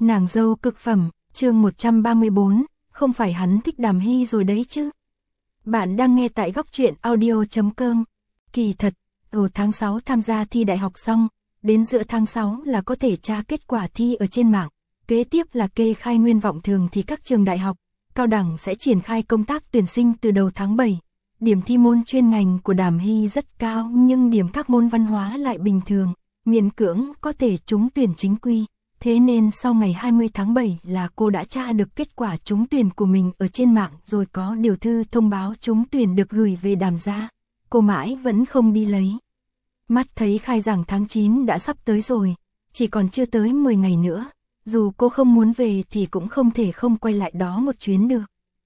Nàng dâu cực phẩm, chương 134, không phải hắn thích Đàm Hy rồi đấy chứ. Bạn đang nghe tại góc truyện audio.com. Kỳ thật, ở tháng 6 tham gia thi đại học xong, đến giữa tháng 6 là có thể tra kết quả thi ở trên mạng. Kế tiếp là kê khai nguyên vọng thường thì các trường đại học, cao đẳng sẽ triển khai công tác tuyển sinh từ đầu tháng 7. Điểm thi môn chuyên ngành của Đàm Hy rất cao nhưng điểm các môn văn hóa lại bình thường, miễn cưỡng có thể trúng tuyển chính quy. Thế nên sau ngày 20 tháng 7 là cô đã tra được kết quả trúng tuyển của mình ở trên mạng rồi có điều thư thông báo trúng tuyển được gửi về Đàm gia. Cô mãi vẫn không đi lấy. Mắt thấy khai giảng tháng 9 đã sắp tới rồi, chỉ còn chưa tới 10 ngày nữa. Dù cô không muốn về thì cũng không thể không quay lại đó một chuyến được.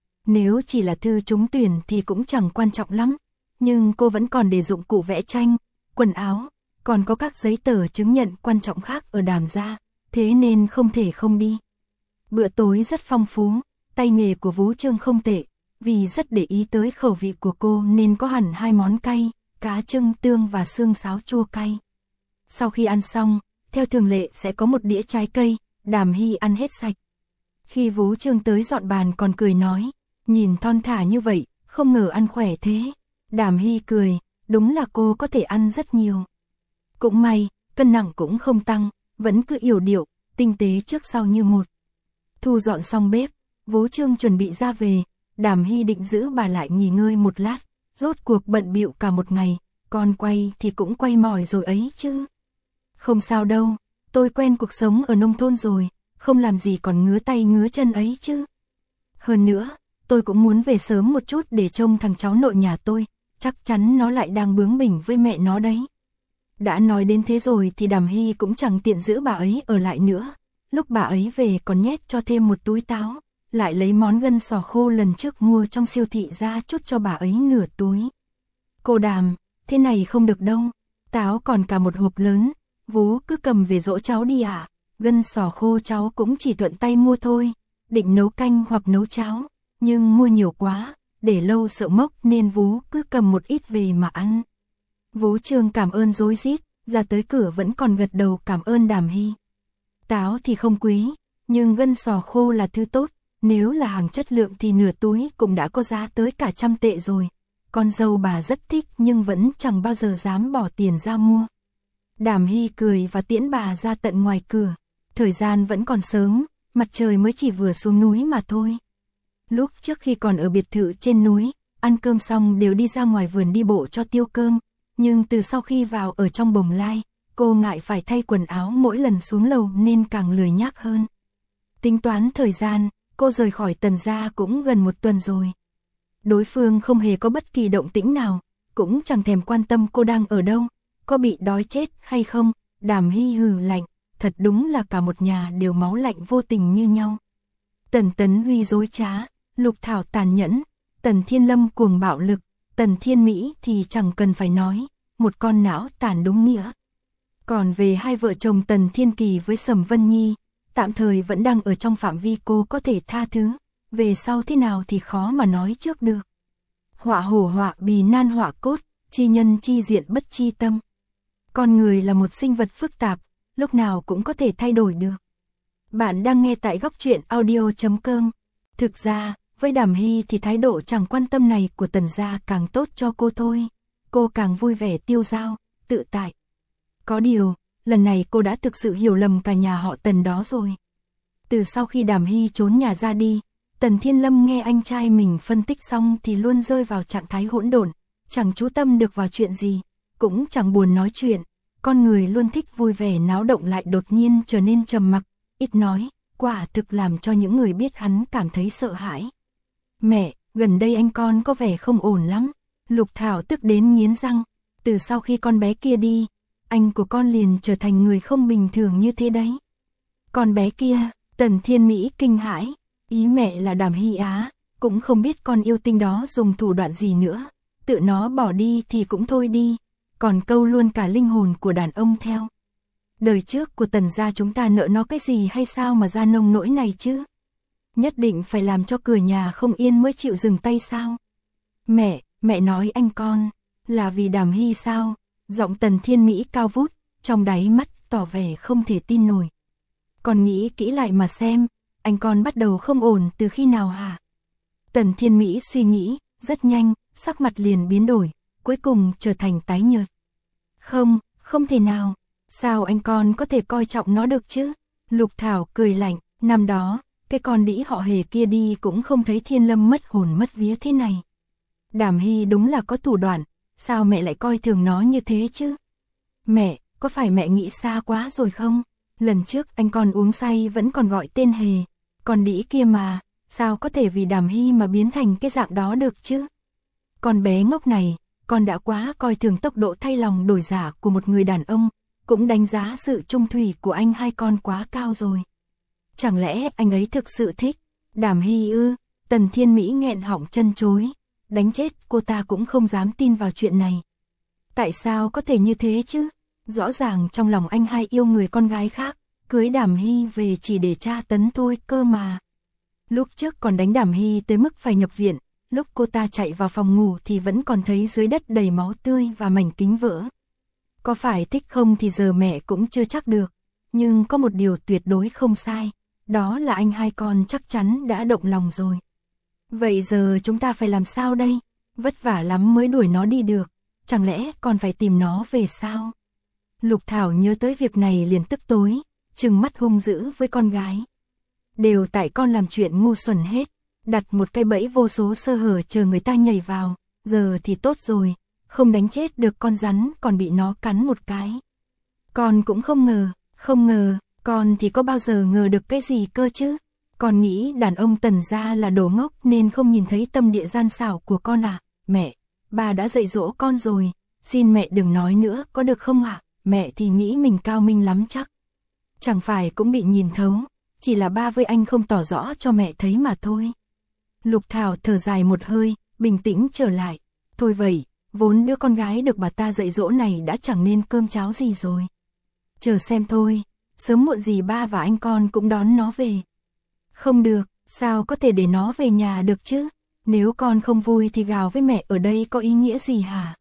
Nếu chỉ là thư trúng tuyển thì cũng chẳng quan trọng lắm, nhưng cô vẫn còn để dụng cụ vẽ tranh, quần áo, còn có các giấy tờ chứng nhận quan trọng khác ở Đàm gia, thế nên không thể không đi. Bữa tối rất phong phú, tay nghề của Vú Trương không tệ, vì rất để ý tới khẩu vị của cô nên có hẳn 2 món cay, cá trưng tương và xương sáo chua cay. Sau khi ăn xong, theo thường lệ sẽ có một đĩa trái cây, Đàm Hy ăn hết sạch. Khi Vú Trương tới dọn bàn còn cười nói, nhìn thon thả như vậy, không ngờ ăn khỏe thế. Đàm Hy cười, đúng là cô có thể ăn rất nhiều. Cũng may, cân nặng cũng không tăng, vẫn cứ yểu điệu, tinh tế trước sau như một. Thu dọn xong bếp, Vú Trương chuẩn bị ra về, Đàm Hy định giữ bà lại nghỉ ngơi một lát, rốt cuộc bận bịu cả một ngày, con quay thì cũng quay mỏi rồi ấy chứ. Không sao đâu, tôi quen cuộc sống ở nông thôn rồi, không làm gì còn ngứa tay ngứa chân ấy chứ. Hơn nữa, tôi cũng muốn về sớm một chút để trông thằng cháu nội nhà tôi, chắc chắn nó lại đang bướng bỉnh với mẹ nó đấy. Đã nói đến thế rồi thì Đàm Hy cũng chẳng tiện giữ bà ấy ở lại nữa. Lúc bà ấy về còn nhét cho thêm một túi táo, lại lấy món gân sò khô lần trước mua trong siêu thị ra chút cho bà ấy nửa túi. Cô Đàm, thế này không được đâu, táo còn cả một hộp lớn, Vú cứ cầm về dỗ cháu đi ạ. Gân sò khô cháu cũng chỉ thuận tay mua thôi, định nấu canh hoặc nấu cháo, nhưng mua nhiều quá, để lâu sợ mốc nên Vú cứ cầm một ít về mà ăn. Vú Trương cảm ơn rối rít, ra tới cửa vẫn còn gật đầu cảm ơn Đàm Hy. Táo thì không quý, nhưng gân sò khô là thứ tốt, nếu là hàng chất lượng thì nửa túi cũng đã có giá tới cả 100 tệ rồi. Con dâu bà rất thích nhưng vẫn chẳng bao giờ dám bỏ tiền ra mua. Đàm Hy cười và tiễn bà ra tận ngoài cửa. Thời gian vẫn còn sớm, mặt trời mới chỉ vừa xuống núi mà thôi. Lúc trước khi còn ở biệt thự trên núi, ăn cơm xong đều đi ra ngoài vườn đi bộ cho tiêu cơm. Nhưng từ sau khi vào ở trong bồng lai, cô ngại phải thay quần áo mỗi lần xuống lầu nên càng lười nhác hơn. Tính toán thời gian, cô rời khỏi Tần gia cũng gần 1 tuần rồi. Đối phương không hề có bất kỳ động tĩnh nào, cũng chẳng thèm quan tâm cô đang ở đâu, có bị đói chết hay không. Đàm Hy hừ lạnh, thật đúng là cả một nhà đều máu lạnh vô tình như nhau. Tần Tấn Huy dối trá, Lục Thảo tàn nhẫn, Tần Thiên Lâm cuồng bạo lực, Tần Thiên Mỹ thì chẳng cần phải nói, một con não tàn đúng nghĩa. Còn về hai vợ chồng Tần Thiên Kỳ với Sầm Vân Nhi, tạm thời vẫn đang ở trong phạm vi cô có thể tha thứ, về sau thế nào thì khó mà nói trước được. Họa hổ họa bì nan họa cốt, chi nhân chi diện bất chi tâm. Con người là một sinh vật phức tạp, lúc nào cũng có thể thay đổi được. Bạn đang nghe tại góc truyện audio.com. Thực ra, với Đàm Hy thì thái độ chẳng quan tâm này của Tần gia càng tốt cho cô thôi. Cô càng vui vẻ tiêu dao, tự tại. Có điều, lần này cô đã thực sự hiểu lầm cả nhà họ Tần đó rồi. Từ sau khi Đàm Hy trốn nhà ra đi, Tần Thiên Lâm nghe anh trai mình phân tích xong thì luôn rơi vào trạng thái hỗn độn, chẳng chú tâm được vào chuyện gì, cũng chẳng buồn nói chuyện. Con người luôn thích vui vẻ náo động lại đột nhiên trở nên trầm mặc, ít nói, quả thực làm cho những người biết hắn cảm thấy sợ hãi. Mẹ, gần đây anh con có vẻ không ổn lắm. Lục Thảo tức đến nghiến răng, từ sau khi con bé kia đi, anh của con liền trở thành người không bình thường như thế đấy. Con bé kia, Tần Thiên Mỹ kinh hãi, ý mẹ là Đàm Hy á, cũng không biết con yêu tinh đó dùng thủ đoạn gì nữa, tự nó bỏ đi thì cũng thôi đi, còn câu luôn cả linh hồn của đàn ông theo. Đời trước của Tần gia chúng ta nợ nó cái gì hay sao mà ra nông nỗi này chứ? Nhất định phải làm cho cửa nhà không yên mới chịu dừng tay sao? Mẹ nói anh con, là vì Đàm Hy sao? Giọng Tần Thiên Mỹ cao vút, trong đáy mắt tỏ vẻ không thể tin nổi. Con nghĩ kỹ lại mà xem, anh con bắt đầu không ổn từ khi nào hả? Tần Thiên Mỹ suy nghĩ, rất nhanh, sắc mặt liền biến đổi, cuối cùng trở thành tái nhợt. Không, không thể nào, sao anh con có thể coi trọng nó được chứ? Lục Thảo cười lạnh, năm đó, cái con đĩ họ Hề kia đi cũng không thấy Thiên Lâm mất hồn mất vía thế này. Đàm Hy đúng là có thủ đoạn, sao mẹ lại coi thường nó như thế chứ? Mẹ, có phải mẹ nghĩ xa quá rồi không? Lần trước anh con uống say vẫn còn gọi tên Hề, con đĩ kia mà, sao có thể vì Đàm Hy mà biến thành cái dạng đó được chứ? Con bé ngốc này, con đã quá coi thường tốc độ thay lòng đổi dạ của một người đàn ông, cũng đánh giá sự trung thủy của anh hai con quá cao rồi. Chẳng lẽ anh ấy thực sự thích Đàm Hy ư? Tần Thiên Mỹ nghẹn họng chân chối, đánh chết cô ta cũng không dám tin vào chuyện này. Tại sao có thể như thế chứ? Rõ ràng trong lòng anh hai yêu người con gái khác, cưới Đàm Hy về chỉ để tra tấn thôi cơ mà. Lúc trước còn đánh Đàm Hy tới mức phải nhập viện, lúc cô ta chạy vào phòng ngủ thì vẫn còn thấy dưới đất đầy máu tươi và mảnh kính vỡ. Có phải thích không thì giờ mẹ cũng chưa chắc được, nhưng có một điều tuyệt đối không sai, đó là anh hai con chắc chắn đã động lòng rồi. Vậy giờ chúng ta phải làm sao đây? Vất vả lắm mới đuổi nó đi được, chẳng lẽ còn phải tìm nó về sao? Lục Thảo nhớ tới việc này liền tức tối, trừng mắt hung dữ với con gái. Đều tại con làm chuyện ngu xuẩn hết, đặt một cái bẫy vô số sơ hở chờ người ta nhảy vào, giờ thì tốt rồi, không đánh chết được con rắn còn bị nó cắn một cái. Con cũng không ngờ, con thì có bao giờ ngờ được cái gì cơ chứ? Con nghĩ đàn ông Tần gia là đồ ngốc nên không nhìn thấy tâm địa gian xảo của con à? Mẹ, bà đã dạy dỗ con rồi, xin mẹ đừng nói nữa có được không ạ? Mẹ thì nghĩ mình cao minh lắm chắc. Chẳng phải cũng bị nhìn thấu, chỉ là ba với anh không tỏ rõ cho mẹ thấy mà thôi. Lục Thảo thở dài một hơi, bình tĩnh trở lại. Thôi vậy, vốn đứa con gái được bà ta dạy dỗ này đã chẳng nên cơm cháo gì rồi. Chờ xem thôi, sớm muộn gì ba và anh con cũng đón nó về. Không được, sao có thể để nó về nhà được chứ? Nếu con không vui thì gào với mẹ ở đây có ý nghĩa gì hả?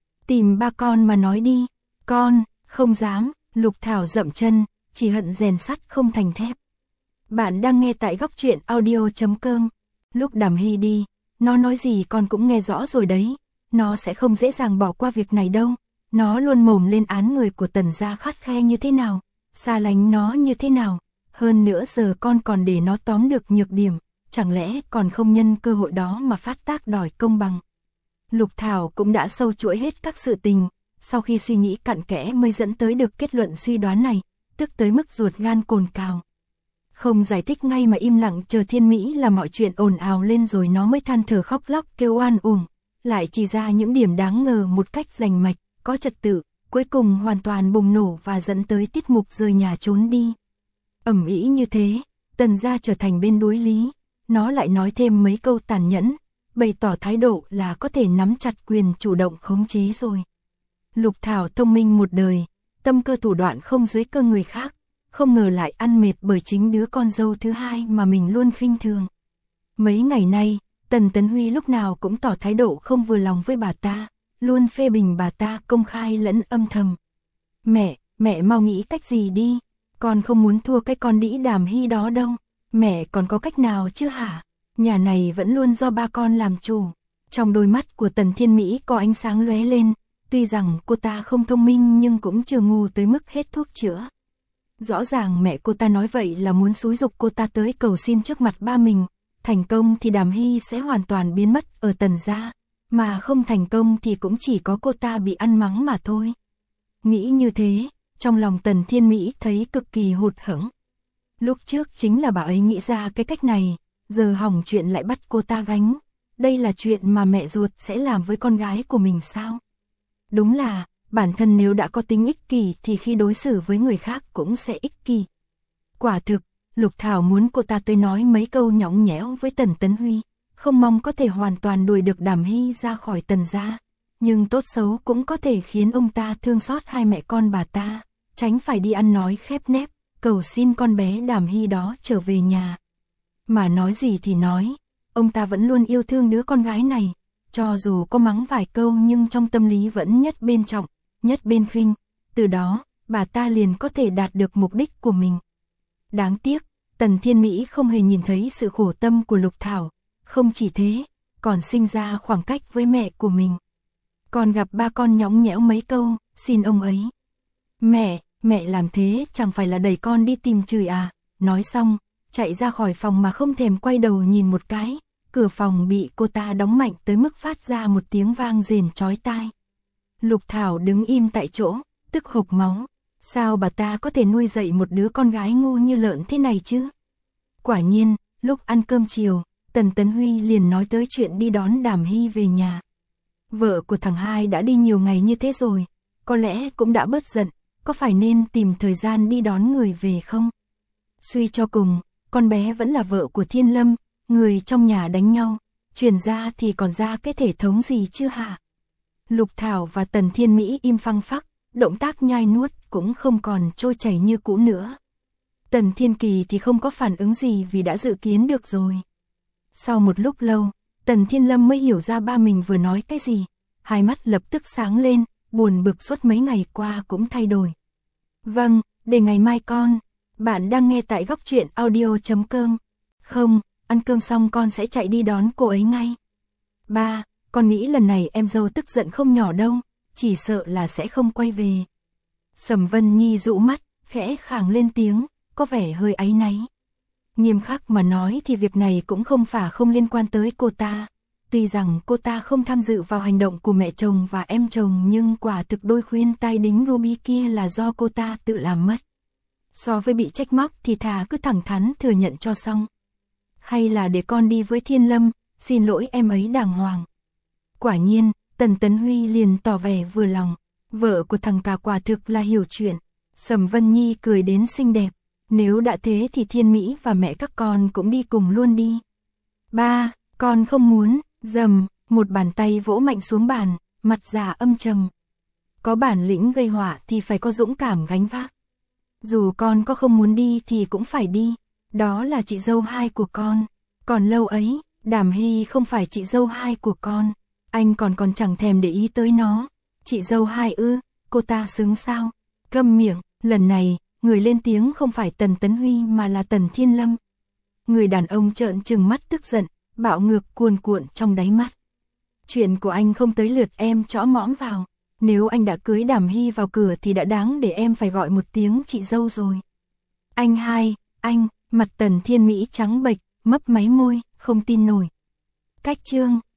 Tìm ba con mà nói đi. Con, không dám, Lục Thảo dậm chân, chỉ hận rèn sắt không thành thép. Bạn đang nghe tại góc truyện audio.com. Lúc Đàm Hy đi, nó nói gì con cũng nghe rõ rồi đấy. Nó sẽ không dễ dàng bỏ qua việc này đâu. Nó luôn mồm lên án người của Tần gia khắt khe như thế nào, xa lánh nó như thế nào. Hơn nữa giờ con còn để nó tóm được nhược điểm, chẳng lẽ còn không nhân cơ hội đó mà phát tác đòi công bằng. Lục Thảo cũng đã sâu chuỗi hết các sự tình, sau khi suy nghĩ cặn kẽ mới dẫn tới được kết luận suy đoán này, tức tới mức ruột gan cồn cào. Không giải thích ngay mà im lặng chờ Thiên Mỹ là mọi chuyện ồn ào lên rồi nó mới than thở khóc lóc kêu oan uổng, lại chỉ ra những điểm đáng ngờ một cách rành mạch, có trật tự, cuối cùng hoàn toàn bùng nổ và dẫn tới tiết mục rời nhà trốn đi. Ầm ĩ như thế, Tần gia trở thành bên đối lý, nó lại nói thêm mấy câu tàn nhẫn, bày tỏ thái độ là có thể nắm chặt quyền chủ động khống chế rồi. Lục Thảo thông minh một đời, tâm cơ thủ đoạn không dưới cơ người khác, không ngờ lại ăn mệt bởi chính đứa con dâu thứ hai mà mình luôn khinh thường. Mấy ngày nay, Tần Tấn Huy lúc nào cũng tỏ thái độ không vừa lòng với bà ta, luôn phê bình bà ta công khai lẫn âm thầm. Mẹ mau nghĩ cách gì đi, con không muốn thua cái con đĩ Đàm Hy đó đâu, mẹ còn có cách nào chứ hả? Nhà này vẫn luôn do ba con làm chủ. Trong đôi mắt của Tần Thiên Mỹ có ánh sáng lóe lên, tuy rằng cô ta không thông minh nhưng cũng chưa ngu tới mức hết thuốc chữa. Rõ ràng mẹ cô ta nói vậy là muốn xúi giục cô ta tới cầu xin trước mặt ba mình, thành công thì Đàm Hy sẽ hoàn toàn biến mất ở Tần gia, mà không thành công thì cũng chỉ có cô ta bị ăn mắng mà thôi. Nghĩ như thế, trong lòng Tần Thiên Mỹ thấy cực kỳ hụt hẫng. Lúc trước chính là bà ấy nghĩ ra cái cách này, giờ hỏng chuyện lại bắt cô ta gánh. Đây là chuyện mà mẹ ruột sẽ làm với con gái của mình sao? Đúng là, bản thân nếu đã có tính ích kỷ thì khi đối xử với người khác cũng sẽ ích kỷ. Quả thực, Lục Thảo muốn cô ta tới nói mấy câu nhõng nhẽo với Tần Tấn Huy, không mong có thể hoàn toàn đuổi được Đàm Hy ra khỏi Tần gia, nhưng tốt xấu cũng có thể khiến ông ta thương xót hai mẹ con bà ta, tránh phải đi ăn nói khép nép, cầu xin con bé Đàm Hy đó trở về nhà. Mà nói gì thì nói, ông ta vẫn luôn yêu thương đứa con gái này, cho dù có mắng vài câu nhưng trong tâm lý vẫn nhất bên trọng, nhất bên khinh, từ đó, bà ta liền có thể đạt được mục đích của mình. Đáng tiếc, Tần Thiên Mỹ không hề nhìn thấy sự khổ tâm của Lục Thảo, không chỉ thế, còn sinh ra khoảng cách với mẹ của mình. Còn gặp ba con nhõng nhẽo mấy câu, xin ông ấy. Mẹ làm thế chẳng phải là đẩy con đi tìm chửi à, nói xong, chạy ra khỏi phòng mà không thèm quay đầu nhìn một cái, cửa phòng bị cô ta đóng mạnh tới mức phát ra một tiếng vang rền chói tai. Lục Thảo đứng im tại chỗ, tức hộc máu, sao bà ta có thể nuôi dạy một đứa con gái ngu như lợn thế này chứ? Quả nhiên, lúc ăn cơm chiều, Tần Tấn Huy liền nói tới chuyện đi đón Đàm Hy về nhà. Vợ của thằng hai đã đi nhiều ngày như thế rồi, có lẽ cũng đã bớt giận, có phải nên tìm thời gian đi đón người về không? Suy cho cùng, con bé vẫn là vợ của Thiên Lâm, người trong nhà đánh nhau, truyền ra thì còn ra cái thể thống gì chứ hả? Lục Thảo và Tần Thiên Mỹ im phăng phắc, động tác nhai nuốt cũng không còn trôi chảy như cũ nữa. Tần Thiên Kỳ thì không có phản ứng gì vì đã dự kiến được rồi. Sau một lúc lâu, Tần Thiên Lâm mới hiểu ra ba mình vừa nói cái gì, hai mắt lập tức sáng lên, buồn bực suốt mấy ngày qua cũng thay đổi. Vâng, để ngày mai con. Bạn đang nghe tại Góc Truyện Audio.com. Không, ăn cơm xong con sẽ chạy đi đón cô ấy ngay. Ba, con nghĩ lần này em dâu tức giận không nhỏ đâu, chỉ sợ là sẽ không quay về. Sầm Vân Nhi dụ mắt, khẽ khàng lên tiếng, có vẻ hơi áy náy. Nghiêm khắc mà nói thì việc này cũng không phải không liên quan tới cô ta. Tuy rằng cô ta không tham dự vào hành động của mẹ chồng và em chồng nhưng quả thực đôi khuyên tai đính Ruby kia là do cô ta tự làm mất. So với bị trách móc thì thà cứ thẳng thắn thừa nhận cho xong. Hay là để con đi với Thiên Lâm, xin lỗi em ấy đàng hoàng. Quả nhiên, Tần Tấn Huy liền tỏ vẻ vừa lòng. Vợ của thằng cả quả thực là hiểu chuyện. Sầm Vân Nhi cười đến xinh đẹp. Nếu đã thế thì Thiên Mỹ và mẹ các con cũng đi cùng luôn đi. Ba, con không muốn. Dầm, một bàn tay vỗ mạnh xuống bàn, mặt già âm trầm. Có bản lĩnh gây họa thì phải có dũng cảm gánh vác. Dù con có không muốn đi thì cũng phải đi. Đó là chị dâu hai của con. Còn lâu ấy, Đàm Hy không phải chị dâu hai của con. Anh còn chẳng thèm để ý tới nó. Chị dâu hai ư, cô ta xứng sao? Câm miệng, lần này, người lên tiếng không phải Tần Tấn Huy mà là Tần Thiên Lâm. Người đàn ông trợn trừng mắt tức giận, bạo ngược cuồn cuộn trong đáy mắt. Chuyện của anh không tới lượt em chõ mõm vào. Nếu anh đã cưới Đàm Hy vào cửa thì đã đáng để em phải gọi một tiếng chị dâu rồi. Anh hai, anh, mặt Tần Thiên Mỹ trắng bệch, mấp máy môi, không tin nổi. Cách chương